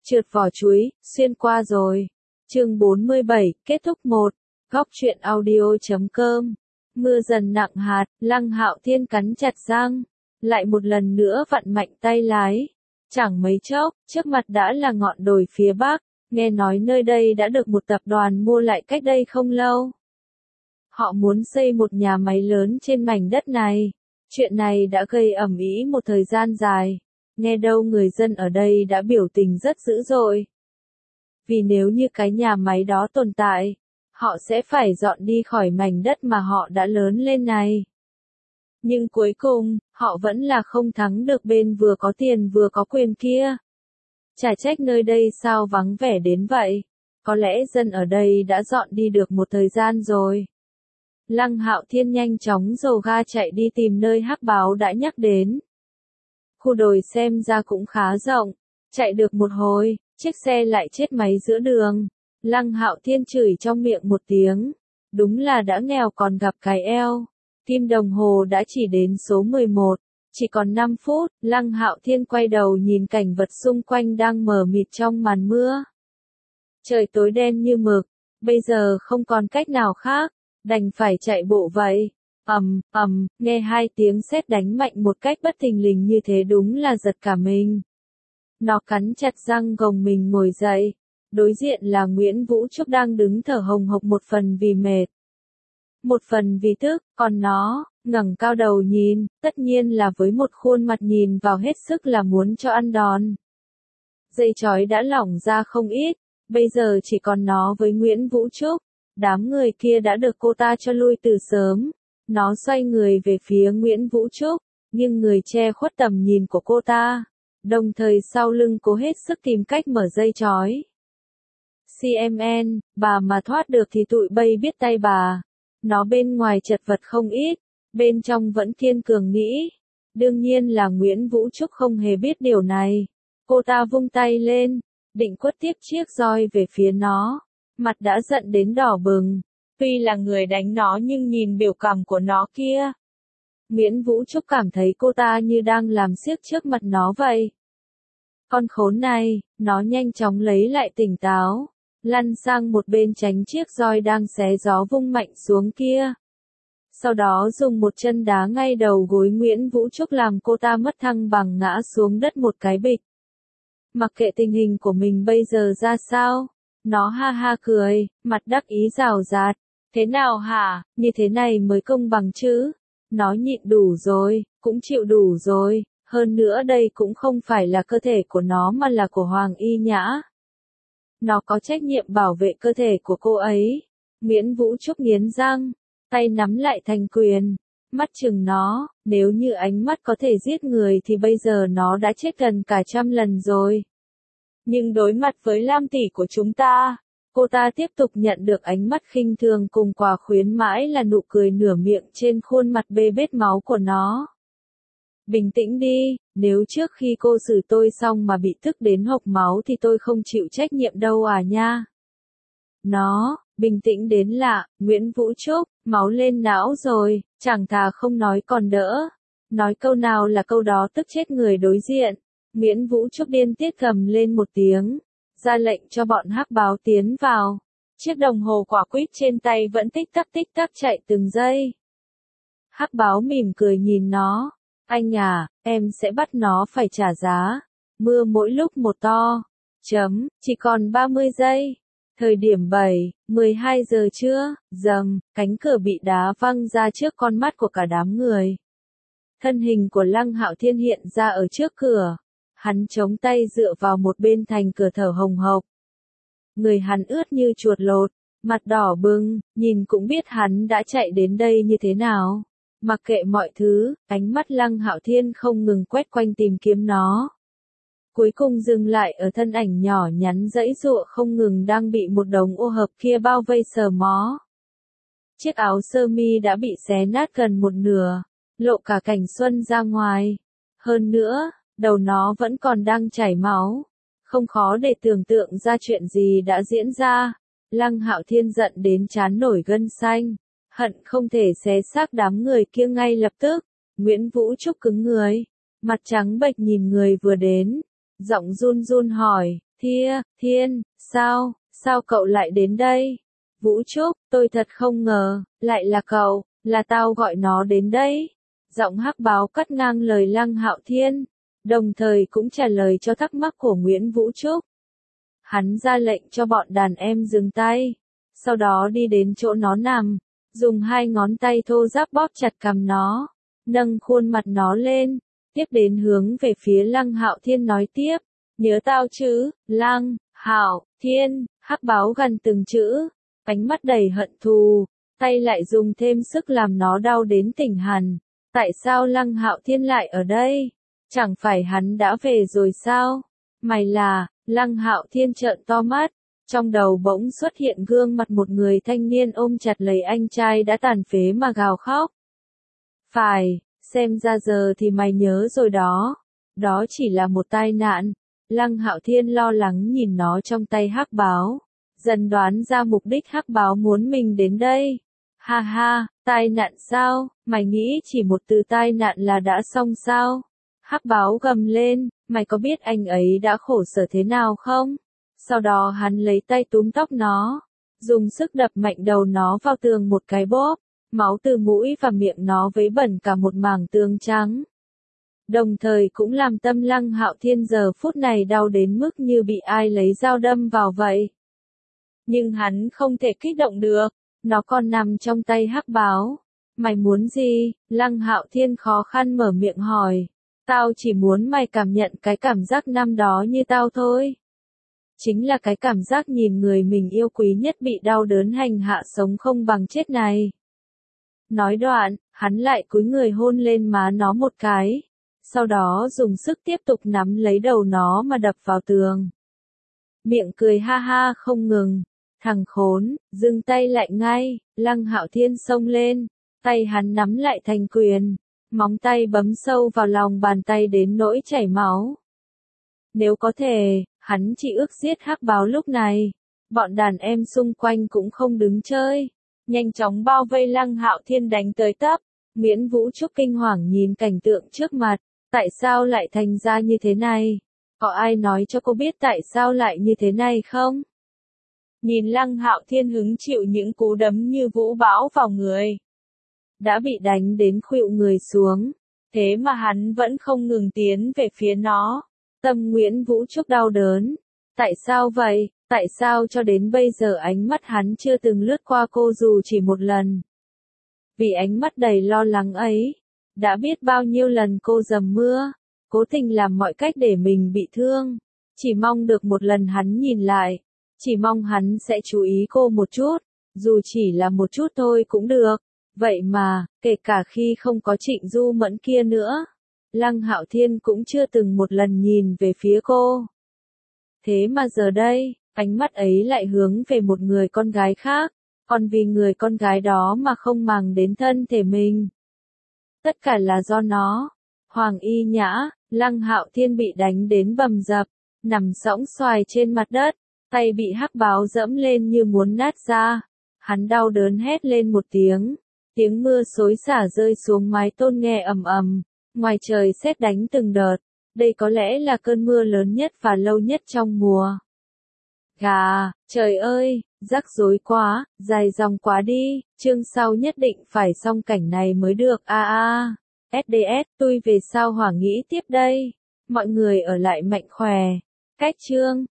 Trượt vỏ chuối, xuyên qua rồi. Chương 47, kết thúc 1. Góc truyện audio.com. Mưa dần nặng hạt, Lăng Hạo Thiên cắn chặt răng, lại một lần nữa vặn mạnh tay lái. Chẳng mấy chốc, trước mặt đã là ngọn đồi phía bắc, nghe nói nơi đây đã được một tập đoàn mua lại cách đây không lâu. Họ muốn xây một nhà máy lớn trên mảnh đất này. Chuyện này đã gây ầm ĩ một thời gian dài. Nghe đâu người dân ở đây đã biểu tình rất dữ dội. Vì nếu như cái nhà máy đó tồn tại, họ sẽ phải dọn đi khỏi mảnh đất mà họ đã lớn lên này. Nhưng cuối cùng, họ vẫn là không thắng được bên vừa có tiền vừa có quyền kia. Chả trách nơi đây sao vắng vẻ đến vậy. Có lẽ dân ở đây đã dọn đi được một thời gian rồi. Lăng Hạo Thiên nhanh chóng dồ ga chạy đi tìm nơi Hắc Báo đã nhắc đến. Khu đồi xem ra cũng khá rộng. Chạy được một hồi, chiếc xe lại chết máy giữa đường. Lăng Hạo Thiên chửi trong miệng một tiếng. Đúng là đã nghèo còn gặp cái eo. Kim đồng hồ đã chỉ đến số 11. Chỉ còn 5 phút, Lăng Hạo Thiên quay đầu nhìn cảnh vật xung quanh đang mờ mịt trong màn mưa. Trời tối đen như mực. Bây giờ không còn cách nào khác. Đành phải chạy bộ vậy. Nghe hai tiếng sét đánh mạnh một cách bất thình lình như thế đúng là giật cả mình. Nó cắn chặt răng gồng mình ngồi dậy. Đối diện là Nguyễn Vũ Trúc đang đứng thở hồng hộc, một phần vì mệt, một phần vì tức, còn nó, ngẩng cao đầu nhìn, tất nhiên là với một khuôn mặt nhìn vào hết sức là muốn cho ăn đòn. Dây chói đã lỏng ra không ít, bây giờ chỉ còn nó với Nguyễn Vũ Trúc. Đám người kia đã được cô ta cho lui từ sớm. Nó xoay người về phía Nguyễn Vũ Trúc, nhưng người che khuất tầm nhìn của cô ta, đồng thời sau lưng cố hết sức tìm cách mở dây chói. CMN, bà mà thoát được thì tụi bay biết tay bà. Nó bên ngoài chật vật không ít, bên trong vẫn kiên cường nghĩ. Đương nhiên là Nguyễn Vũ Trúc không hề biết điều này. Cô ta vung tay lên, định quất tiếp chiếc roi về phía nó. Mặt đã giận đến đỏ bừng. Tuy là người đánh nó nhưng nhìn biểu cảm của nó kia. Nguyễn Vũ Trúc cảm thấy cô ta như đang làm xiếc trước mặt nó vậy. Con khốn này, nó nhanh chóng lấy lại tỉnh táo. Lăn sang một bên tránh chiếc roi đang xé gió vung mạnh xuống kia. Sau đó dùng một chân đá ngay đầu gối Nguyễn Vũ Trúc làm cô ta mất thăng bằng ngã xuống đất một cái bịch. Mặc kệ tình hình của mình bây giờ ra sao, nó ha ha cười, mặt đắc ý rào rạt. Thế nào hả, như thế này mới công bằng chứ? Nó nhịn đủ rồi, cũng chịu đủ rồi, hơn nữa đây cũng không phải là cơ thể của nó mà là của Hoàng Y Nhã. Nó có trách nhiệm bảo vệ cơ thể của cô ấy. Nguyễn Vũ Trúc nghiến răng, tay nắm lại thành quyền, mắt chừng nó, nếu như ánh mắt có thể giết người thì bây giờ nó đã chết gần cả 100 lần rồi. Nhưng đối mặt với Lam tỷ của chúng ta, cô ta tiếp tục nhận được ánh mắt khinh thường cùng quả khuyến mãi là nụ cười nửa miệng trên khuôn mặt bê bết máu của nó. Bình tĩnh đi, nếu trước khi cô xử tôi xong mà bị tức đến hộc máu thì tôi không chịu trách nhiệm đâu à nha. Nó, bình tĩnh đến lạ, Nguyễn Vũ Trúc, máu lên não rồi, chẳng thà không nói còn đỡ. Nói câu nào là câu đó tức chết người đối diện. Nguyễn Vũ Trúc điên tiết gầm lên một tiếng, ra lệnh cho bọn Hắc Báo tiến vào. Chiếc đồng hồ quả quýt trên tay vẫn tích tắc chạy từng giây. Hắc Báo mỉm cười nhìn nó. Anh à, em sẽ bắt nó phải trả giá. Mưa mỗi lúc một to. Chỉ còn 30 giây. Thời điểm 12 giờ trưa, cánh cửa bị đá văng ra trước con mắt của cả đám người. Thân hình của Lăng Hạo Thiên hiện ra ở trước cửa. Hắn chống tay dựa vào một bên thành cửa thở hồng hộc. Người hắn ướt như chuột lột, mặt đỏ bừng, nhìn cũng biết hắn đã chạy đến đây như thế nào. Mặc kệ mọi thứ, ánh mắt Lăng Hạo Thiên không ngừng quét quanh tìm kiếm nó. Cuối cùng dừng lại ở thân ảnh nhỏ nhắn giãy giụa không ngừng đang bị một đống ô hợp kia bao vây sờ mó. Chiếc áo sơ mi đã bị xé nát gần một nửa, lộ cả cảnh xuân ra ngoài. Hơn nữa, đầu nó vẫn còn đang chảy máu. Không khó để tưởng tượng ra chuyện gì đã diễn ra. Lăng Hạo Thiên giận đến trán nổi gân xanh. Hận không thể xé xác đám người kia ngay lập tức. Nguyễn Vũ Trúc cứng người, mặt trắng bệch nhìn người vừa đến, giọng run run hỏi, Thiên, sao cậu lại đến đây? Vũ Trúc, tôi thật không ngờ, lại là cậu, là tao gọi nó đến đây. Giọng hắc báo cắt ngang lời Lăng Hạo Thiên, đồng thời cũng trả lời cho thắc mắc của Nguyễn Vũ Trúc. Hắn ra lệnh cho bọn đàn em dừng tay, sau đó đi đến chỗ nó nằm, dùng 2 ngón tay thô ráp bóp chặt cằm nó, nâng khuôn mặt nó lên, tiếp đến hướng về phía Lăng Hạo Thiên nói tiếp, nhớ tao chứ, Lăng Hạo Thiên, hắc báo gần từng chữ, ánh mắt đầy hận thù, tay lại dùng thêm sức làm nó đau đến tỉnh hẳn. Tại sao Lăng Hạo Thiên lại ở đây? Chẳng phải hắn đã về rồi sao? Mày là, Lăng Hạo Thiên trợn to mắt, trong đầu bỗng xuất hiện gương mặt một người thanh niên ôm chặt lấy anh trai đã tàn phế mà gào khóc. Phải, xem ra giờ thì mày nhớ rồi đó. Đó chỉ là một tai nạn. Lăng Hạo Thiên lo lắng nhìn nó trong tay hắc báo, dần đoán ra mục đích hắc báo muốn mình đến đây. Ha ha, tai nạn sao, mày nghĩ chỉ một từ tai nạn là đã xong sao? Hắc báo gầm lên, mày có biết anh ấy đã khổ sở thế nào không? Sau đó hắn lấy tay túm tóc nó, dùng sức đập mạnh đầu nó vào tường một cái bóp, máu từ mũi và miệng nó vấy bẩn cả một mảng tường trắng. Đồng thời cũng làm tâm Lăng Hạo Thiên giờ phút này đau đến mức như bị ai lấy dao đâm vào vậy. Nhưng hắn không thể kích động được, nó còn nằm trong tay hắc báo. Mày muốn gì? Lăng Hạo Thiên khó khăn mở miệng hỏi. Tao chỉ muốn mày cảm nhận cái cảm giác năm đó như tao thôi. Chính là cái cảm giác nhìn người mình yêu quý nhất bị đau đớn hành hạ sống không bằng chết này. Nói đoạn, hắn lại cúi người hôn lên má nó một cái. Sau đó dùng sức tiếp tục nắm lấy đầu nó mà đập vào tường. Miệng cười ha ha không ngừng. Thằng khốn, dừng tay lại ngay, Lăng Hạo Thiên xông lên, tay hắn nắm lại thành quyền, móng tay bấm sâu vào lòng bàn tay đến nỗi chảy máu. Nếu có thể, hắn chỉ ước giết hắc báo lúc này. Bọn đàn em xung quanh cũng không đứng chơi, nhanh chóng bao vây Lăng Hạo Thiên đánh tới tấp. Nguyễn Vũ Trúc kinh hoàng nhìn cảnh tượng trước mặt, tại sao lại thành ra như thế này? Có ai nói cho cô biết tại sao lại như thế này không? Nhìn Lăng Hạo Thiên hứng chịu những cú đấm như vũ bão vào người. Đã bị đánh đến khuỵu người xuống, thế mà hắn vẫn không ngừng tiến về phía nó. Tâm Nguyễn Vũ Trúc đau đớn. Tại sao vậy? Tại sao cho đến bây giờ ánh mắt hắn chưa từng lướt qua cô dù chỉ một lần? Vì ánh mắt đầy lo lắng ấy, đã biết bao nhiêu lần cô dầm mưa, cố tình làm mọi cách để mình bị thương. Chỉ mong được một lần hắn nhìn lại. Chỉ mong hắn sẽ chú ý cô một chút, dù chỉ là một chút thôi cũng được. Vậy mà, kể cả khi không có Trịnh Du Mẫn kia nữa, Lăng Hạo Thiên cũng chưa từng một lần nhìn về phía cô. Thế mà giờ đây, ánh mắt ấy lại hướng về một người con gái khác, còn vì người con gái đó mà không màng đến thân thể mình. Tất cả là do nó. Hoàng Y Nhã, Lăng Hạo Thiên bị đánh đến bầm dập, nằm sõng xoài trên mặt đất. Tay bị hắc báo dẫm lên như muốn nát ra. Hắn đau đớn hét lên một tiếng. Tiếng mưa xối xả rơi xuống mái tôn nghe ầm ầm. Ngoài trời sét đánh từng đợt. Đây có lẽ là cơn mưa lớn nhất và lâu nhất trong mùa. Gà, trời ơi, rắc rối quá, dài dòng quá đi. Chương sau nhất định phải xong cảnh này mới được. SDS, tôi về sao Hỏa nghĩ tiếp đây. Mọi người ở lại mạnh khỏe. Cách chương.